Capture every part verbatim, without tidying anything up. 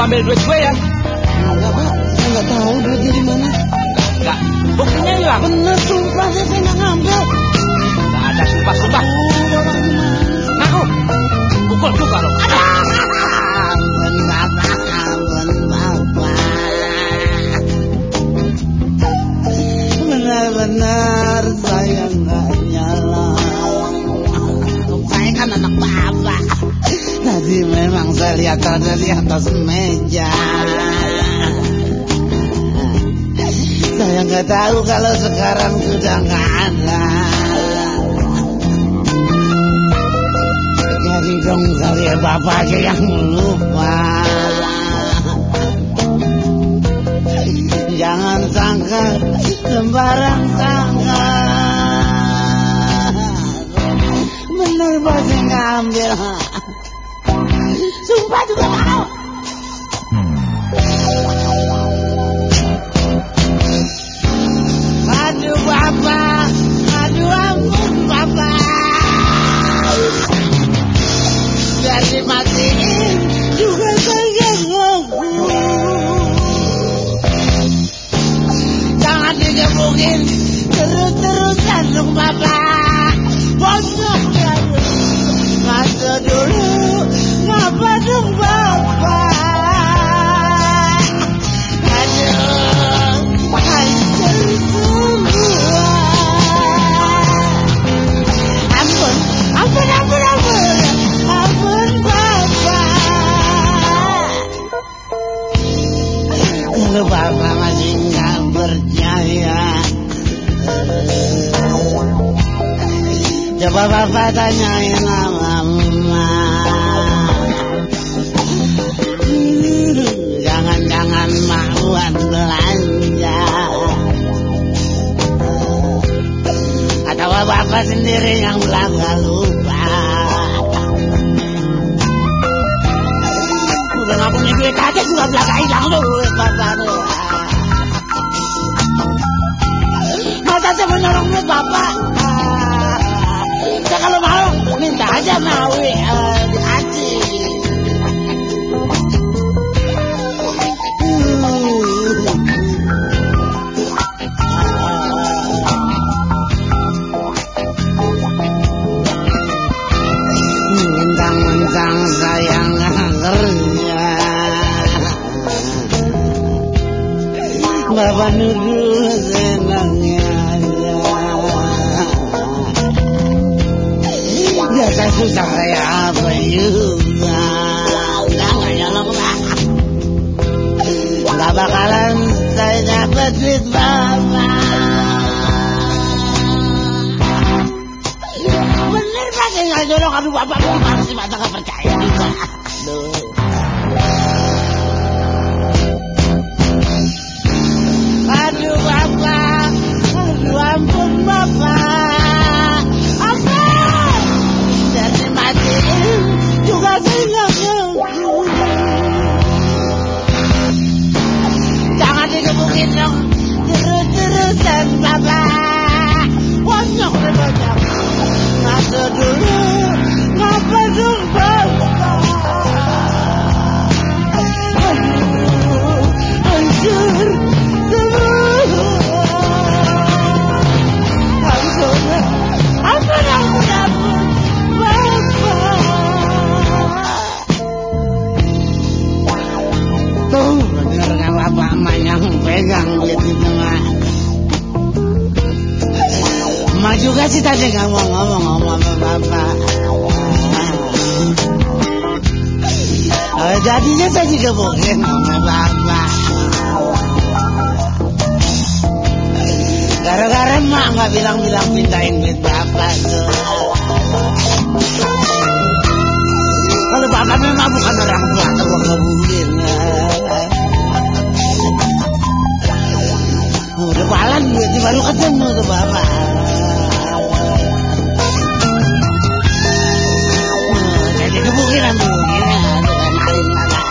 ngambil duit gue ya? Enggak, Pak. Saya nggak tahu duitnya di mana. Enggak. Buktinya hilang. Bener, sumpah saya saya nggak ngambil. Enggak ada sumpah-sumpah. Ngaku. Pukul juga lo. Ampun, Bapak. Ampun, Bapak. Benar-benar saya nggak nyala. Saya kan anak Bapak. Tadi memang saya lihat ada di atas meja. Saya nggak tahu kalau sekarang sudah nggak ada. Jadi dong kalian Bapak aja yang lupa. Jangan sangka sembarang sangka. Bener pasti ngambil. Sumpah juga mau. Aduh Bapak, aduh ampun Bapak. Biar dimatiin juga saya ngaku. Jangan digebukin terus-terusan dong Bapak. Bosok ya. Ngaco dulu, ngapa dong Bapak? Aduh, hancur semua. Ampun, ampun, ampun, ampun, ampun Bapak. Kalau Bapak masih nggak percaya, coba Bapak tanyain sama Mama. Jangan-jangan mauan belanja. Atau Bapak sendiri yang belanja lupa. Udah nggak punya duit aja juga belanja hilang duit Bapak tuh. Masa saya menolong duit Bapak? Saya kalau mau minta aja Maui uh, dikasih. Mentang-mentang saya nggak kerja, Bapak nuduh senangnya aja. Biasa susah kayak apa juga. Enggak, enggak nyolong Pak. Enggak bakalan saya dapat duit Bapak. Bener Pak, saya nggak nyolong. Aduh Bapak, gimana sih Bapak nggak percaya juga. Aduh. Aduh Bapak, aduh ampun Bapak. Ampun, jadi matiin juga saya nggak ngaku. Jangan digebukin dong, terus-terusan Bapak. Bonyok deh bonyok. Ngaco dulu, ngapa dong Bapak? Aduh, hancur. Pegang duit itu mah. Emak juga sih tadi nggak mau ngomong-ngomong sama Bapak. Oh, jadinya saya juga bohong sama Bapak. Gara-gara emak nggak bilang-bilang pindahin duit Bapak tuh. Kalau Bapak memang bukan orang tua, kalau ngebulin. Udah balan duitnya baru ketemu tuh Bapak. Jadi kebukiran tuh gini, maling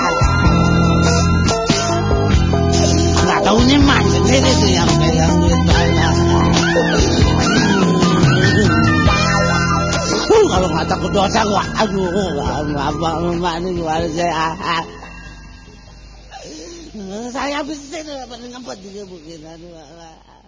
nggak taunya emak sendiri tuh yang pegang duit Bapak. Kalau nggak takut dosa, wah aduh, Bapak emak ini gimana sih? Saya bisa ngempet di bukit. Aduh.